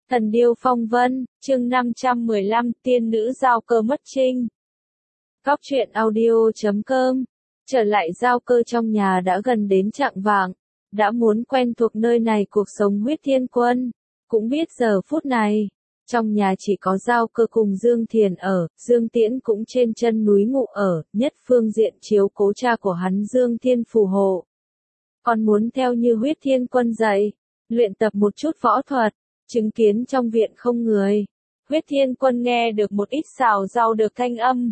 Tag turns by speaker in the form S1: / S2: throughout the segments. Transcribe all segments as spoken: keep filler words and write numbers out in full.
S1: Thần điêu phong vân, chương năm trăm mười lăm, tiên nữ giao cơ mất trinh. Cóc truyện audio chấm com. Trở lại giao cơ trong nhà đã gần đến chạng vạng, đã muốn quen thuộc nơi này cuộc sống huyết thiên quân, cũng biết giờ phút này, trong nhà chỉ có giao cơ cùng Dương Thiền ở, Dương Tiễn cũng trên chân núi ngụ ở, nhất phương diện chiếu cố cha của hắn Dương Thiên phù hộ. Còn muốn theo như huyết thiên quân dạy, luyện tập một chút võ thuật. Chứng kiến trong viện không người, huyết thiên quân nghe được một ít xào rau được thanh âm.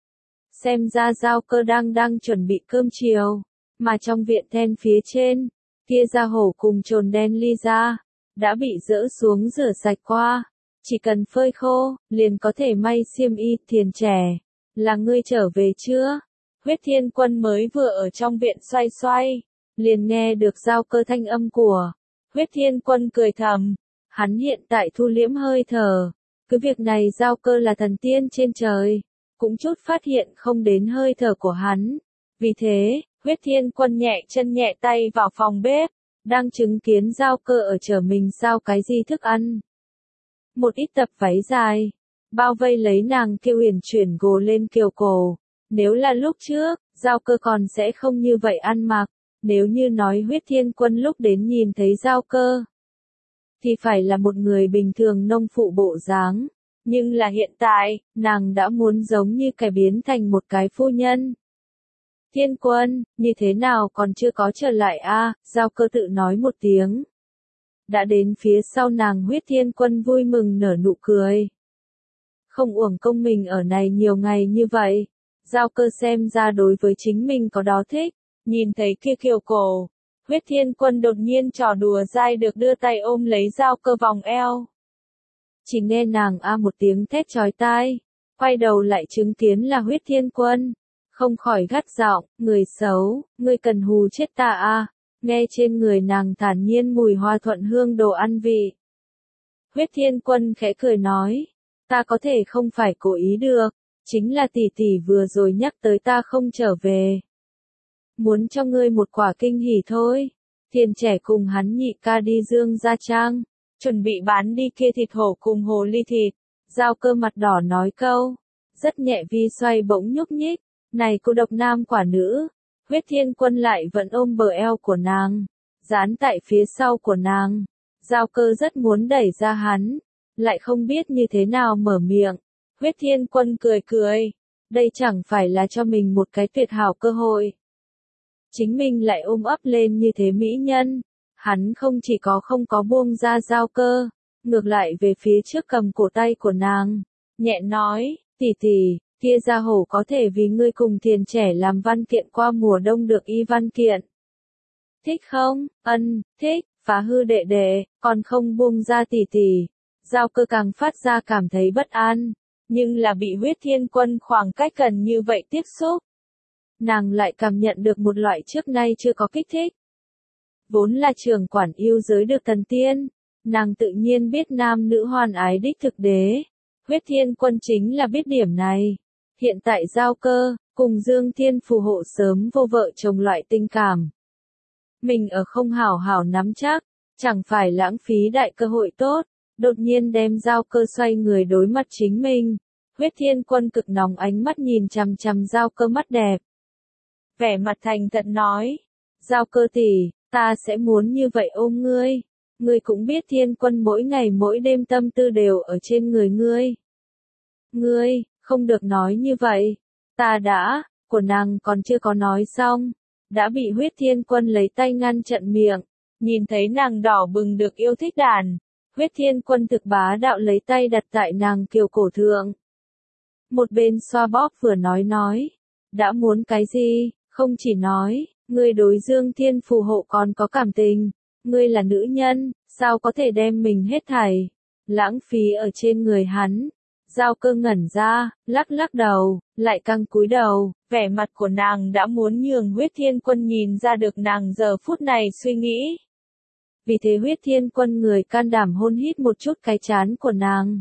S1: Xem ra giao cơ đang đang chuẩn bị cơm chiều, mà trong viện then phía trên, kia ra hổ cùng trồn đen ly ra, đã bị dỡ xuống rửa sạch qua. Chỉ cần phơi khô, liền có thể may xiêm y. Thiền trẻ, là ngươi trở về chưa? Huyết thiên quân mới vừa ở trong viện xoay xoay, liền nghe được giao cơ thanh âm của. Huyết thiên quân cười thầm. Hắn hiện tại thu liễm hơi thở, cứ việc này giao cơ là thần tiên trên trời, cũng chút phát hiện không đến hơi thở của hắn. Vì thế, huyết thiên quân nhẹ chân nhẹ tay vào phòng bếp, đang chứng kiến giao cơ ở chở mình sao cái gì thức ăn. Một ít tập váy dài, bao vây lấy nàng kia uyển chuyển gồ lên kiều cổ. Nếu là lúc trước, giao cơ còn sẽ không như vậy ăn mặc, nếu như nói huyết thiên quân lúc đến nhìn thấy giao cơ. Thì phải là một người bình thường nông phụ bộ dáng, nhưng là hiện tại, nàng đã muốn giống như kẻ biến thành một cái phu nhân. Thiên quân, như thế nào còn chưa có trở lại a? À, giao cơ tự nói một tiếng. Đã đến phía sau nàng huyết thiên quân vui mừng nở nụ cười. Không uổng công mình ở này nhiều ngày như vậy, giao cơ xem ra đối với chính mình có đó thích, nhìn thấy kia kiều cổ. Huyết thiên quân đột nhiên trò đùa dai được đưa tay ôm lấy giao cơ vòng eo. Chỉ nghe nàng a một tiếng thét chói tai, quay đầu lại chứng kiến là huyết thiên quân, không khỏi gắt giọng, người xấu, ngươi cần hù chết ta a. Nghe trên người nàng thản nhiên mùi hoa thuận hương đồ ăn vị. Huyết thiên quân khẽ cười nói, ta có thể không phải cố ý được, chính là tỷ tỷ vừa rồi nhắc tới ta không trở về. Muốn cho ngươi một quả kinh hỉ thôi. Thiền trẻ cùng hắn nhị ca đi Dương Gia Trang, chuẩn bị bán đi kia thịt hổ cùng hồ ly thịt. Giao cơ mặt đỏ nói câu, rất nhẹ vi xoay bỗng nhúc nhích, này cô độc nam quả nữ. Huyết thiên quân lại vẫn ôm bờ eo của nàng, dán tại phía sau của nàng. Giao cơ rất muốn đẩy ra hắn, lại không biết như thế nào mở miệng. Huyết thiên quân cười cười, đây chẳng phải là cho mình một cái tuyệt hảo cơ hội. Chính mình lại ôm ấp lên như thế mỹ nhân, hắn không chỉ có không có buông ra giao cơ, ngược lại về phía trước cầm cổ tay của nàng, nhẹ nói, tỷ tỷ, kia gia hổ có thể vì ngươi cùng thiền trẻ làm văn kiện qua mùa đông được y văn kiện. Thích không? Ân, thích, phá hư đệ đệ, còn không buông ra tỷ tỷ. Giao cơ càng phát ra cảm thấy bất an, nhưng là bị huyết thiên quân khoảng cách gần như vậy tiếp xúc. Nàng lại cảm nhận được một loại trước nay chưa có kích thích. Vốn là trưởng quản yêu giới được thần tiên, nàng tự nhiên biết nam nữ hoan ái đích thực đế. Huyết thiên quân chính là biết điểm này. Hiện tại giao cơ, cùng Dương Thiên phù hộ sớm vô vợ chồng loại tình cảm. Mình ở không hảo hảo nắm chắc, chẳng phải lãng phí đại cơ hội tốt, đột nhiên đem giao cơ xoay người đối mặt chính mình. Huyết thiên quân cực nóng ánh mắt nhìn chằm chằm giao cơ mắt đẹp. Vẻ mặt thành thật nói, giao cơ tỷ, ta sẽ muốn như vậy ôm ngươi. Ngươi cũng biết thiên quân mỗi ngày mỗi đêm tâm tư đều ở trên người ngươi. Ngươi, không được nói như vậy. Ta đã, của nàng còn chưa có nói xong, đã bị huyết thiên quân lấy tay ngăn chặn miệng. Nhìn thấy nàng đỏ bừng được yêu thích đàn, huyết thiên quân thực bá đạo lấy tay đặt tại nàng kiều cổ thượng. Một bên xoa bóp vừa nói nói, đã muốn cái gì? Không chỉ nói, ngươi đối Dương Thiên phù hộ còn có cảm tình, ngươi là nữ nhân, sao có thể đem mình hết thảy, lãng phí ở trên người hắn. Giao cơ ngẩn ra, lắc lắc đầu, lại căng cúi đầu, vẻ mặt của nàng đã muốn nhường huyết thiên quân nhìn ra được nàng giờ phút này suy nghĩ. Vì thế huyết thiên quân người can đảm hôn hít một chút cái trán của nàng.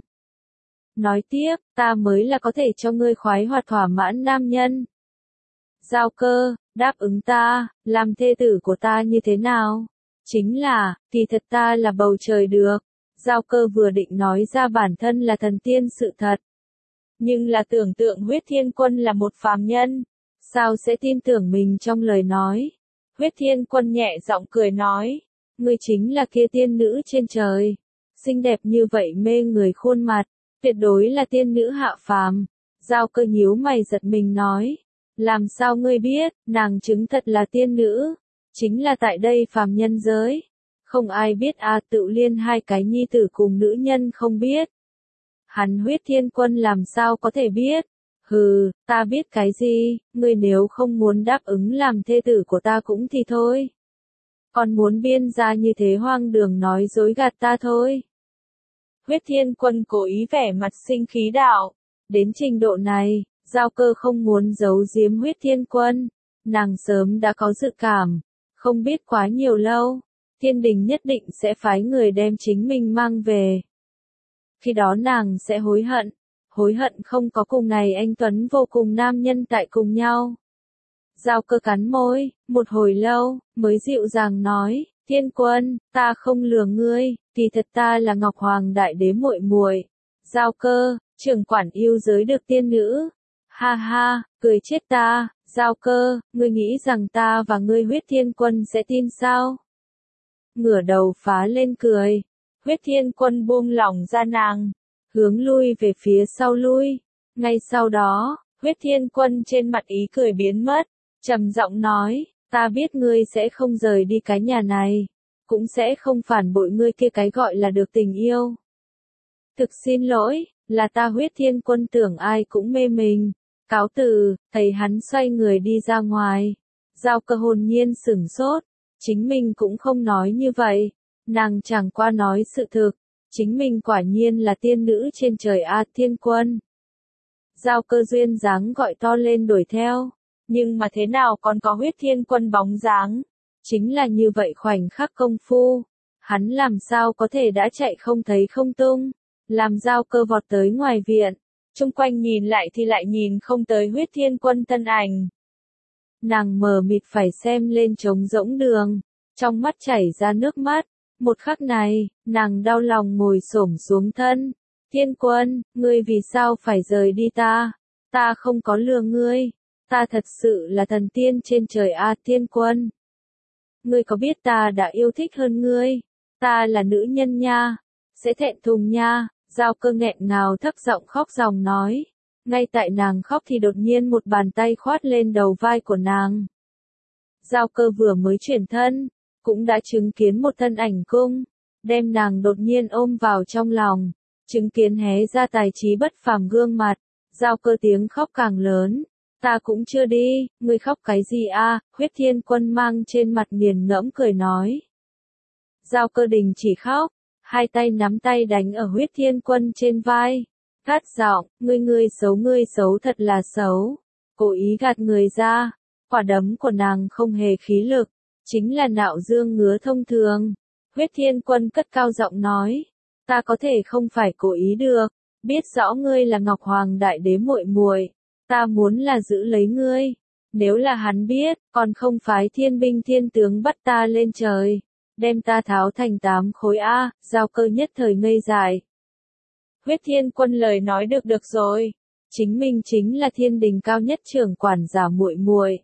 S1: Nói tiếp, ta mới là có thể cho ngươi khoái hoạt thỏa mãn nam nhân. Giao cơ, đáp ứng ta, làm thê tử của ta như thế nào? Chính là, kỳ thật ta là bầu trời được. Giao Cơ vừa định nói ra bản thân là thần tiên sự thật. Nhưng là tưởng tượng Huyết Thiên Quân là một phàm nhân, sao sẽ tin tưởng mình trong lời nói. Huyết Thiên Quân nhẹ giọng cười nói, ngươi chính là kia tiên nữ trên trời. Xinh đẹp như vậy mê người khuôn mặt, tuyệt đối là tiên nữ hạ phàm. Giao Cơ nhíu mày giật mình nói, làm sao ngươi biết, nàng chứng thật là tiên nữ, chính là tại đây phàm nhân giới. Không ai biết a à, Tự Liên hai cái nhi tử cùng nữ nhân không biết. Hắn Huyết Thiên Quân làm sao có thể biết? Hừ, ta biết cái gì, ngươi nếu không muốn đáp ứng làm thê tử của ta cũng thì thôi. Còn muốn biên ra như thế hoang đường nói dối gạt ta thôi. Huyết Thiên Quân cố ý vẻ mặt sinh khí đạo. Đến trình độ này, Giao Cơ không muốn giấu giếm Huyết Thiên Quân. Nàng sớm đã có dự cảm, không biết quá nhiều lâu, thiên đình nhất định sẽ phái người đem chính mình mang về. Khi đó nàng sẽ hối hận, hối hận không có cùng này anh Tuấn vô cùng nam nhân tại cùng nhau. Giao Cơ cắn môi, một hồi lâu, mới dịu dàng nói, Thiên Quân, ta không lừa ngươi, kỳ thật ta là Ngọc Hoàng Đại Đế muội muội. Giao Cơ, trưởng quản yêu giới được tiên nữ. Ha ha, cười chết ta, Giao Cơ, ngươi nghĩ rằng ta và ngươi Huyết Thiên Quân sẽ tin sao? Ngửa đầu phá lên cười. Huyết Thiên Quân buông lỏng ra nàng, hướng lui về phía sau lui. Ngay sau đó, Huyết Thiên Quân trên mặt ý cười biến mất, trầm giọng nói, ta biết ngươi sẽ không rời đi cái nhà này, cũng sẽ không phản bội ngươi kia cái gọi là được tình yêu. Thực xin lỗi, là ta Huyết Thiên Quân tưởng ai cũng mê mình. Cáo từ, thấy hắn xoay người đi ra ngoài. Giao Cơ hồn nhiên sửng sốt, chính mình cũng không nói như vậy. Nàng chẳng qua nói sự thực, chính mình quả nhiên là tiên nữ trên trời A Thiên Quân. Giao Cơ duyên dáng gọi to lên đuổi theo, nhưng mà thế nào còn có Huyết Thiên Quân bóng dáng, chính là như vậy khoảnh khắc công phu, hắn làm sao có thể đã chạy không thấy không tung, làm Giao Cơ vọt tới ngoài viện, chung quanh nhìn lại thì lại nhìn không tới Huyết Thiên Quân thân ảnh. Nàng mờ mịt phải xem lên trống rỗng đường, trong mắt chảy ra nước mắt. Một khắc này, nàng đau lòng ngồi xổm xuống thân. Thiên Quân, ngươi vì sao phải rời đi ta? Ta không có lừa ngươi. Ta thật sự là thần tiên trên trời A Thiên Quân. Ngươi có biết ta đã yêu thích hơn ngươi? Ta là nữ nhân nha. Sẽ thẹn thùng nha. Giao Cơ nghẹn ngào thấp giọng khóc ròng nói. Ngay tại nàng khóc thì đột nhiên một bàn tay khoát lên đầu vai của nàng. Giao Cơ vừa mới chuyển thân, cũng đã chứng kiến một thân ảnh cung, đem nàng đột nhiên ôm vào trong lòng, chứng kiến hé ra tài trí bất phàm gương mặt. Giao Cơ tiếng khóc càng lớn, ta cũng chưa đi, ngươi khóc cái gì a? Huyết Thiên Quân mang trên mặt nghiền ngẫm cười nói. Giao Cơ đình chỉ khóc, hai tay nắm tay đánh ở Huyết Thiên Quân trên vai, cắt giọng, ngươi ngươi xấu ngươi xấu thật là xấu, cố ý gạt người ra. Quả đấm của nàng không hề khí lực, chính là nạo dương ngứa thông thường. Huyết Thiên Quân cất cao giọng nói, ta có thể không phải cố ý được, biết rõ ngươi là Ngọc Hoàng Đại Đế muội muội, ta muốn là giữ lấy ngươi. Nếu là hắn biết, còn không phái thiên binh thiên tướng bắt ta lên trời, đem ta tháo thành tám khối A. Giao Cơ nhất thời ngây dại. Huyết Thiên Quân lời nói được được rồi, chính mình chính là thiên đình cao nhất trưởng quản giả muội muội.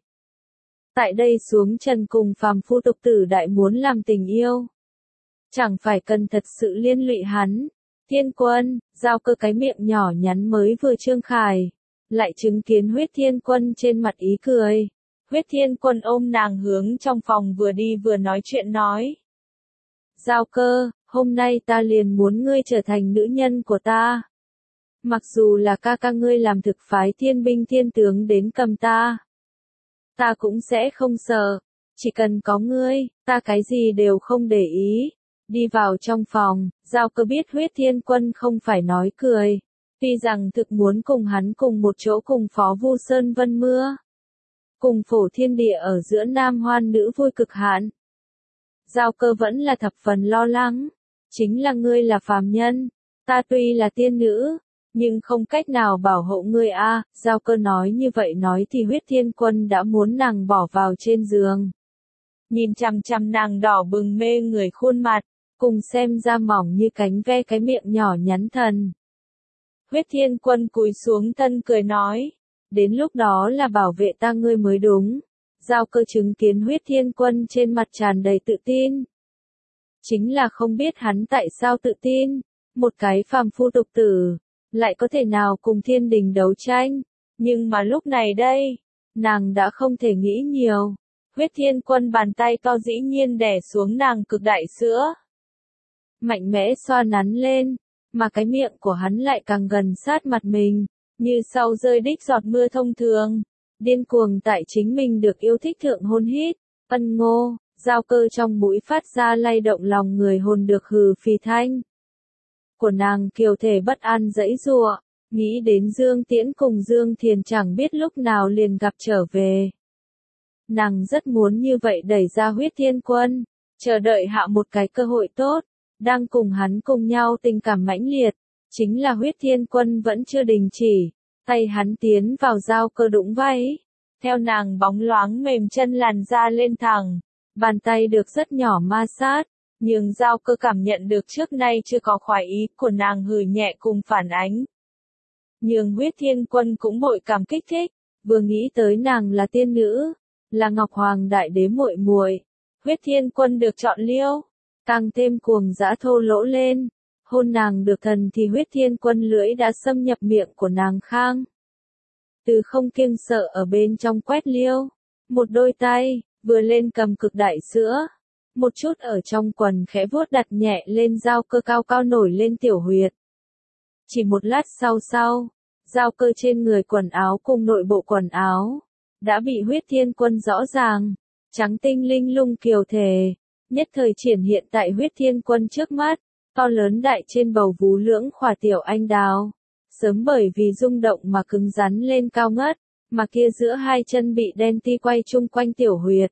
S1: Tại đây xuống trần cùng phàm phu tục tử đại muốn làm tình yêu, chẳng phải cần thật sự liên lụy hắn. Thiên Quân, Giao Cơ cái miệng nhỏ nhắn mới vừa trương khải, lại chứng kiến Huyết Thiên Quân trên mặt ý cười. Huyết Thiên Quân ôm nàng hướng trong phòng vừa đi vừa nói chuyện nói. Giao Cơ, hôm nay ta liền muốn ngươi trở thành nữ nhân của ta. Mặc dù là ca ca ngươi làm thực phái thiên binh thiên tướng đến cầm ta, ta cũng sẽ không sợ, chỉ cần có ngươi, ta cái gì đều không để ý. Đi vào trong phòng, Giao Cơ biết Huyết Thiên Quân không phải nói cười, tuy rằng thực muốn cùng hắn cùng một chỗ cùng phó Vu Sơn Vân Mưa, cùng phổ thiên địa ở giữa nam hoan nữ vui cực hạn. Giao Cơ vẫn là thập phần lo lắng, chính là ngươi là phàm nhân, ta tuy là tiên nữ, nhưng không cách nào bảo hộ ngươi a. À. Giao Cơ nói như vậy nói thì Huyết Thiên Quân đã muốn nàng bỏ vào trên giường. Nhìn chằm chằm nàng đỏ bừng mê người khuôn mặt, cùng xem ra mỏng như cánh ve cái miệng nhỏ nhắn thần. Huyết Thiên Quân cúi xuống thân cười nói, đến lúc đó là bảo vệ ta ngươi mới đúng. Giao Cơ chứng kiến Huyết Thiên Quân trên mặt tràn đầy tự tin. Chính là không biết hắn tại sao tự tin, một cái phàm phu tục tử, lại có thể nào cùng thiên đình đấu tranh, nhưng mà lúc này đây, nàng đã không thể nghĩ nhiều. Huyết Thiên Quân bàn tay to dĩ nhiên đè xuống nàng cực đại sữa. Mạnh mẽ xoa nắn lên, mà cái miệng của hắn lại càng gần sát mặt mình, như sau rơi đích giọt mưa thông thường, điên cuồng tại chính mình được yêu thích thượng hôn hít, ân ngô, Giao Cơ trong mũi phát ra lay động lòng người hồn được hừ phì thanh. Của nàng kiều thể bất an dãy giụa, nghĩ đến Dương Tiễn cùng Dương Thiền chẳng biết lúc nào liền gặp trở về. Nàng rất muốn như vậy đẩy ra Huyết Thiên Quân, chờ đợi hạ một cái cơ hội tốt, đang cùng hắn cùng nhau tình cảm mãnh liệt, chính là Huyết Thiên Quân vẫn chưa đình chỉ, tay hắn tiến vào Giao Cơ đũng váy, theo nàng bóng loáng mềm chân làn da lên thẳng, bàn tay được rất nhỏ ma sát, nhưng Giao Cơ cảm nhận được trước nay chưa có khoái ý của nàng hừ nhẹ cùng phản ánh. Nhưng Huyết Thiên Quân cũng bội cảm kích thích, vừa nghĩ tới nàng là tiên nữ, là Ngọc Hoàng Đại Đế muội muội, Huyết Thiên Quân được chọn liêu, càng thêm cuồng dã thô lỗ lên, hôn nàng được thần thì Huyết Thiên Quân lưỡi đã xâm nhập miệng của nàng khang. Từ không kiêng sợ ở bên trong quét liêu, một đôi tay, vừa lên cầm cực đại sữa, một chút ở trong quần khẽ vuốt đặt nhẹ lên Giao Cơ cao cao nổi lên tiểu huyệt. Chỉ một lát sau sau, Giao Cơ trên người quần áo cùng nội bộ quần áo, đã bị Huyết Thiên Quân rõ ràng, trắng tinh linh lung kiều thể, nhất thời triển hiện tại Huyết Thiên Quân trước mắt, to lớn đại trên bầu vú lưỡng khỏa tiểu anh đào, sớm bởi vì rung động mà cứng rắn lên cao ngất, mà kia giữa hai chân bị đen ti quay chung quanh tiểu huyệt.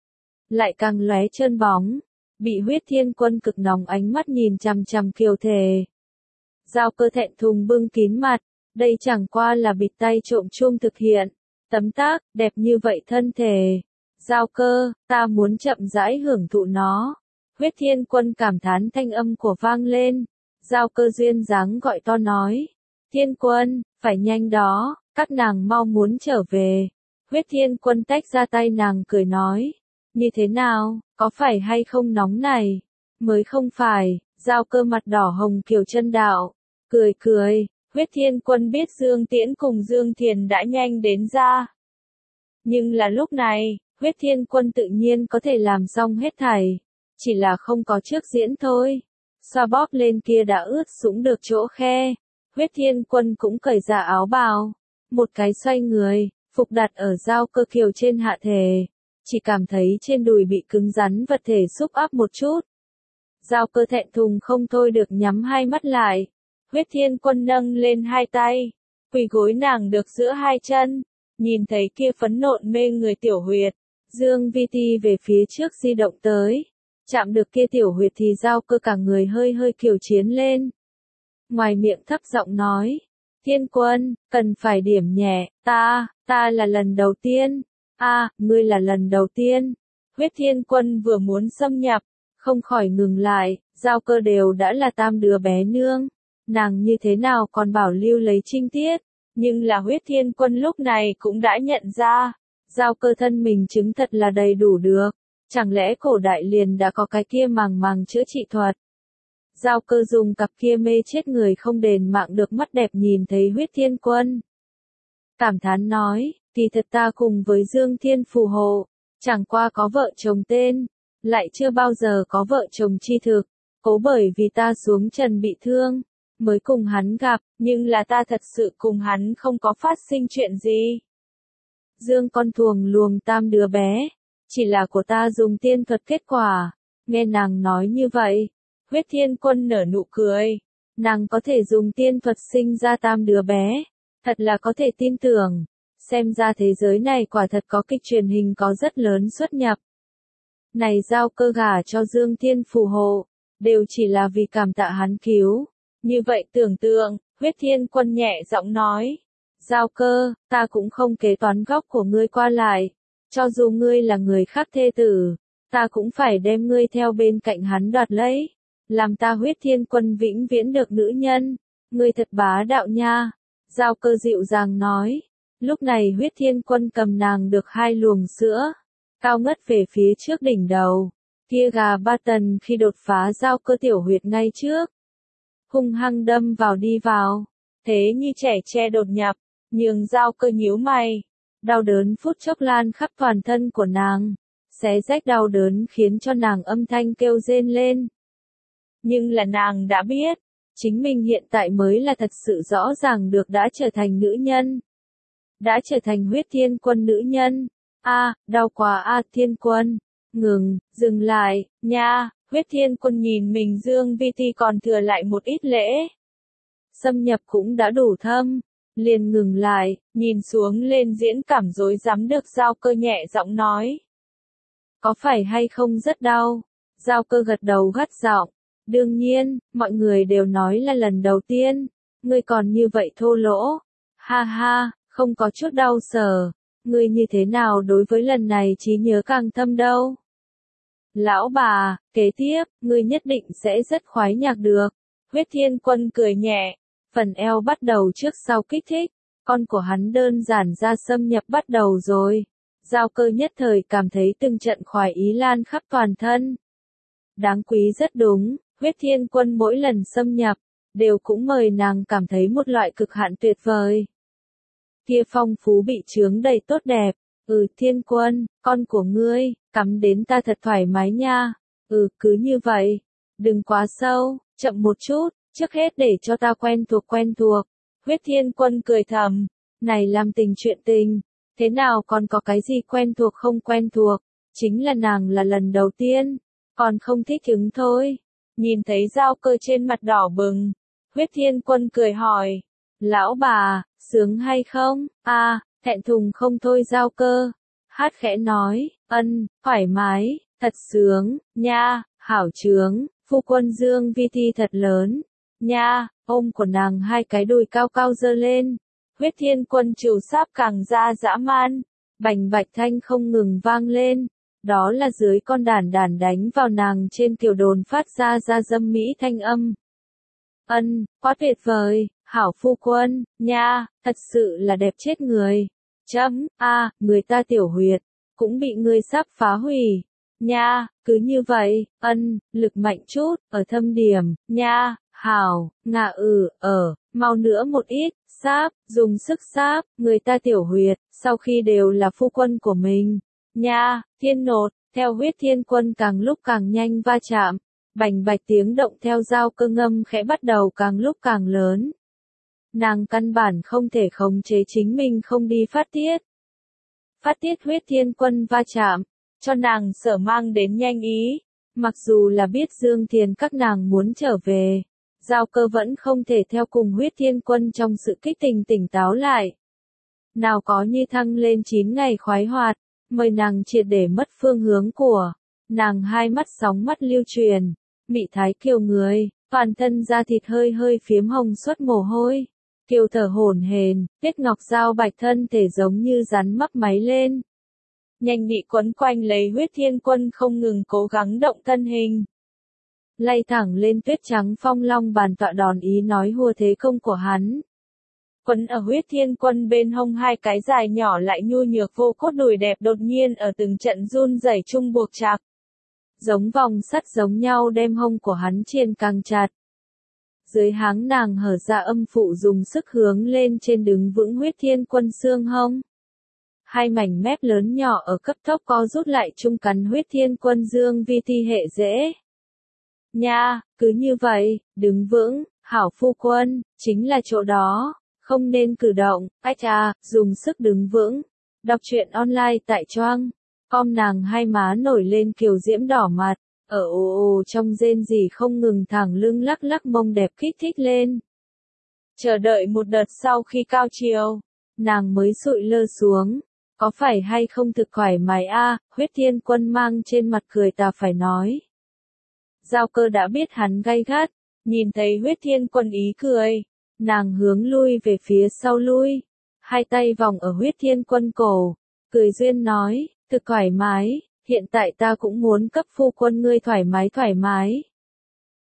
S1: Lại càng lóe trơn bóng, bị Huyết Thiên Quân cực nóng ánh mắt nhìn chằm chằm kiều thể. Giao Cơ thẹn thùng bưng kín mặt, đây chẳng qua là bịt tay trộm chung thực hiện, tấm tác, đẹp như vậy thân thể. Giao Cơ, ta muốn chậm rãi hưởng thụ nó. Huyết Thiên Quân cảm thán thanh âm của vang lên, Giao Cơ duyên dáng gọi to nói, Thiên Quân, phải nhanh đó, các nàng mau muốn trở về. Huyết Thiên Quân tách ra tay nàng cười nói, như thế nào, có phải hay không nóng này? Mới không phải, Giao Cơ mặt đỏ hồng kiều chân đạo, cười cười, Huyết Thiên Quân biết Dương Tiễn cùng Dương Thiền đã nhanh đến ra. Nhưng là lúc này, Huyết Thiên Quân tự nhiên có thể làm xong hết thảy, chỉ là không có trước diễn thôi. Xoa bóp lên kia đã ướt sũng được chỗ khe, Huyết Thiên Quân cũng cởi ra áo bào, một cái xoay người, phục đặt ở Giao Cơ kiều trên hạ thể, chỉ cảm thấy trên đùi bị cứng rắn vật thể xúc áp một chút. Giao Cơ thẹn thùng không thôi được nhắm hai mắt lại. Huyết Thiên Quân nâng lên hai tay, quỳ gối nàng được giữa hai chân, nhìn thấy kia phấn nộn mê người tiểu huyệt, Dương Vi Ti về phía trước di động tới, chạm được kia tiểu huyệt thì Giao Cơ cả người hơi hơi kiều chiến lên. Ngoài miệng thấp giọng nói, Thiên Quân, cần phải điểm nhẹ, ta, ta là lần đầu tiên, a, ngươi là lần đầu tiên. Huyết Thiên Quân vừa muốn xâm nhập, không khỏi ngừng lại, Giao Cơ đều đã là tam đứa bé nương. Nàng như thế nào còn bảo lưu lấy trinh tiết, nhưng là Huyết Thiên Quân lúc này cũng đã nhận ra, Giao Cơ thân mình chứng thật là đầy đủ được, chẳng lẽ cổ đại liền đã có cái kia màng màng chữa trị thuật. Giao Cơ dùng cặp kia mê chết người không đền mạng được mắt đẹp nhìn thấy Huyết Thiên Quân. Cảm thán nói, kỳ thật ta cùng với Dương Thiên phù hộ, chẳng qua có vợ chồng tên, lại chưa bao giờ có vợ chồng chi thực, cố bởi vì ta xuống trần bị thương, mới cùng hắn gặp, nhưng là ta thật sự cùng hắn không có phát sinh chuyện gì. Dương con thuồng luồng tam đứa bé, chỉ là của ta dùng tiên thuật kết quả, nghe nàng nói như vậy, Huyết Thiên Quân nở nụ cười, nàng có thể dùng tiên thuật sinh ra tam đứa bé, thật là có thể tin tưởng, xem ra thế giới này quả thật có kịch truyền hình có rất lớn xuất nhập. Này Giao Cơ gả cho Dương Thiên phù hộ, đều chỉ là vì cảm tạ hắn cứu. Như vậy tưởng tượng, Huyết Thiên Quân nhẹ giọng nói, Giao Cơ, ta cũng không kế toán góc của ngươi qua lại, cho dù ngươi là người khác thê tử, ta cũng phải đem ngươi theo bên cạnh hắn đoạt lấy. làm ta Huyết Thiên Quân vĩnh viễn được nữ nhân, ngươi thật bá đạo nha. Giao Cơ dịu dàng nói. Lúc này Huyết Thiên Quân cầm nàng được hai luồng sữa, cao ngất về phía trước đỉnh đầu. Kia gà ba tần khi đột phá Giao Cơ tiểu huyệt ngay trước, hung hăng đâm vào đi vào, thế như trẻ tre đột nhập, nhường Giao Cơ nhíu mày. Đau đớn phút chốc lan khắp toàn thân của nàng, xé rách đau đớn khiến cho nàng âm thanh kêu rên lên. Nhưng là nàng đã biết, chính mình hiện tại mới là thật sự rõ ràng được đã trở thành nữ nhân. Đã trở thành Huyết Thiên Quân nữ nhân. A, đau quá a Thiên Quân. Ngừng, dừng lại, nha. Huyết Thiên Quân nhìn mình Dương Vi Ti còn thừa lại một ít lễ. Xâm nhập cũng đã đủ thâm. Liền ngừng lại, nhìn xuống lên diễn cảm rối rắm được Giao Cơ nhẹ giọng nói. Có phải hay không rất đau? Giao Cơ gật đầu gắt giọng. Đương nhiên, mọi người đều nói là lần đầu tiên. Ngươi còn như vậy thô lỗ. Ha ha, không có chút đau sờ. Ngươi như thế nào đối với lần này trí nhớ càng thâm đâu? Lão bà, kế tiếp, ngươi nhất định sẽ rất khoái nhạc được. Huyết Thiên Quân cười nhẹ. Phần eo bắt đầu trước sau kích thích. Con của hắn đơn giản ra xâm nhập bắt đầu rồi. Giao Cơ nhất thời cảm thấy từng trận khoái ý lan khắp toàn thân. Đáng quý rất đúng, Huyết Thiên Quân mỗi lần xâm nhập, đều cũng mời nàng cảm thấy một loại cực hạn tuyệt vời. Kia phong phú bị chướng đầy tốt đẹp. Ừ Thiên Quân, con của ngươi, cắm đến ta thật thoải mái nha. Ừ cứ như vậy. Đừng quá sâu, chậm một chút, trước hết để cho ta quen thuộc quen thuộc. Huyết Thiên Quân cười thầm. Này làm tình chuyện tình. Thế nào còn có cái gì quen thuộc không quen thuộc. Chính là nàng là lần đầu tiên. Còn không thích ứng thôi. Nhìn thấy Giao Cơ trên mặt đỏ bừng. Huyết Thiên Quân cười hỏi. Lão bà, sướng hay không? À, thẹn thùng không thôi Giao Cơ. Hát khẽ nói, ân, thoải mái, thật sướng, nha, hảo trướng, phu quân Dương Vi Ti thật lớn, nha, ôm của nàng hai cái đùi cao cao dơ lên. Huyết Thiên Quân trừ sáp càng ra dã man, bành bạch thanh không ngừng vang lên. Đó là dưới con đàn đàn đánh vào nàng trên kiều đồn phát ra ra dâm mỹ thanh âm. Ân, quá tuyệt vời, hảo phu quân, nha, thật sự là đẹp chết người. Chấm, a, à, người ta tiểu huyệt, cũng bị ngươi sắp phá hủy. Nha, cứ như vậy, ân, lực mạnh chút, ở thâm điểm, nha, hảo, ngạ ừ, ở, mau nữa một ít, sáp, dùng sức sáp, người ta tiểu huyệt, sau khi đều là phu quân của mình. Nha, thiên nột, theo Huyết Thiên Quân càng lúc càng nhanh va chạm, bành bạch tiếng động theo Giao Cơ ngâm khẽ bắt đầu càng lúc càng lớn. Nàng căn bản không thể khống chế chính mình không đi phát tiết. Phát tiết Huyết Thiên Quân va chạm, cho nàng sở mang đến nhanh ý. Mặc dù là biết Dương Thiền các nàng muốn trở về, Giao Cơ vẫn không thể theo cùng Huyết Thiên Quân trong sự kích tình tỉnh táo lại. Nào có như thăng lên chín ngày khoái hoạt, mời nàng triệt để mất phương hướng của. Nàng hai mắt sóng mắt lưu truyền, mị thái kiều người, toàn thân da thịt hơi hơi phiếm hồng xuất mồ hôi. Kiều thở hổn hển, Tiết Ngọc Giao bạch thân thể giống như rắn mắc máy lên. Nhanh nhị quấn quanh lấy Huyết Thiên Quân không ngừng cố gắng động thân hình. Lay thẳng lên tuyết trắng phong long bàn tọa đòn ý nói hùa thế công của hắn. Quấn ở Huyết Thiên Quân bên hông hai cái dài nhỏ lại nhu nhược vô cốt đùi đẹp đột nhiên ở từng trận run rẩy chung buộc chặt. Giống vòng sắt giống nhau đem hông của hắn chiên càng chặt. Dưới háng nàng hở ra âm phụ dùng sức hướng lên trên đứng vững Huyết Thiên Quân xương hông. Hai mảnh mép lớn nhỏ ở cấp tốc co rút lại chung cắn Huyết Thiên Quân Dương Vi Ti hệ dễ. Nha, cứ như vậy, đứng vững, hảo phu quân, chính là chỗ đó, không nên cử động, ách à, dùng sức đứng vững. Đọc truyện online tại Choang, com nàng hai má nổi lên kiều diễm đỏ mặt. Ở ồ ồ trong rên rỉ không ngừng thẳng lưng lắc lắc mông đẹp kích thích lên. Chờ đợi một đợt sau khi cao chiều, nàng mới sụi lơ xuống. Có phải hay không thực thoải mái a? Huyết Thiên Quân mang trên mặt cười ta phải nói. Giao Cơ đã biết hắn gay gắt, nhìn thấy Huyết Thiên Quân ý cười, nàng hướng lui về phía sau lui, hai tay vòng ở Huyết Thiên Quân cổ, cười duyên nói, thực thoải mái. Hiện tại ta cũng muốn cấp phu quân ngươi thoải mái thoải mái.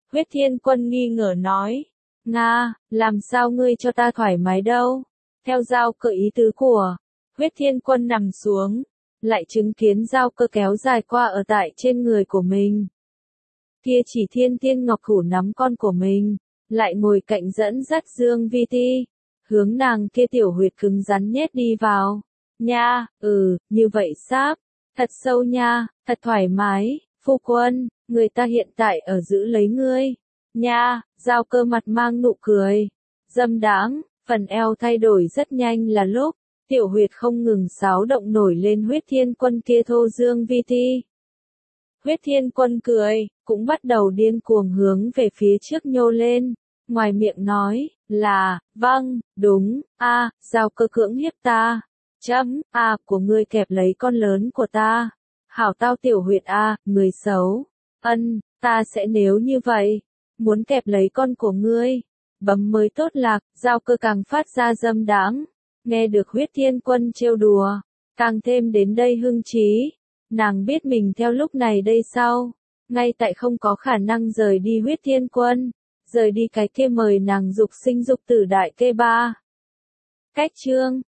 S1: Huyết Thiên Quân nghi ngờ nói. Nga, làm sao ngươi cho ta thoải mái đâu? Theo Giao Cơ ý tứ của Huyết Thiên Quân nằm xuống, lại chứng kiến Giao Cơ kéo dài qua ở tại trên người của mình. Kia chỉ Thiên Tiên Ngọc thủ nắm con của mình, lại ngồi cạnh dẫn dắt Dương Vi Ti, hướng nàng kia tiểu huyệt cứng rắn nhét đi vào. Nha, ừ, như vậy sáp, thật sâu nha, thật thoải mái, phu quân, người ta hiện tại ở giữ lấy ngươi. Nha, Giao Cơ mặt mang nụ cười, dâm đãng, phần eo thay đổi rất nhanh là lúc, tiểu huyệt không ngừng xáo động nổi lên Huyết Thiên Quân kia thô Dương Vi Ti. Huyết Thiên Quân cười, cũng bắt đầu điên cuồng hướng về phía trước nhô lên, ngoài miệng nói, là, vâng, đúng, a, Giao Cơ cưỡng hiếp ta, chấm, a, của ngươi kẹp lấy con lớn của ta, hảo tao tiểu huyệt a, người xấu, ân, ta sẽ nếu như vậy, muốn kẹp lấy con của ngươi, bấm mới tốt lạc, Giao Cơ càng phát ra dâm đãng, nghe được Huyết Thiên Quân trêu đùa, càng thêm đến đây hưng trí. Nàng biết mình theo lúc này đây sau, ngay tại không có khả năng rời đi Huyết Thiên Quân, rời đi cái kia mời nàng dục sinh dục tử đại kê ba. Cách chương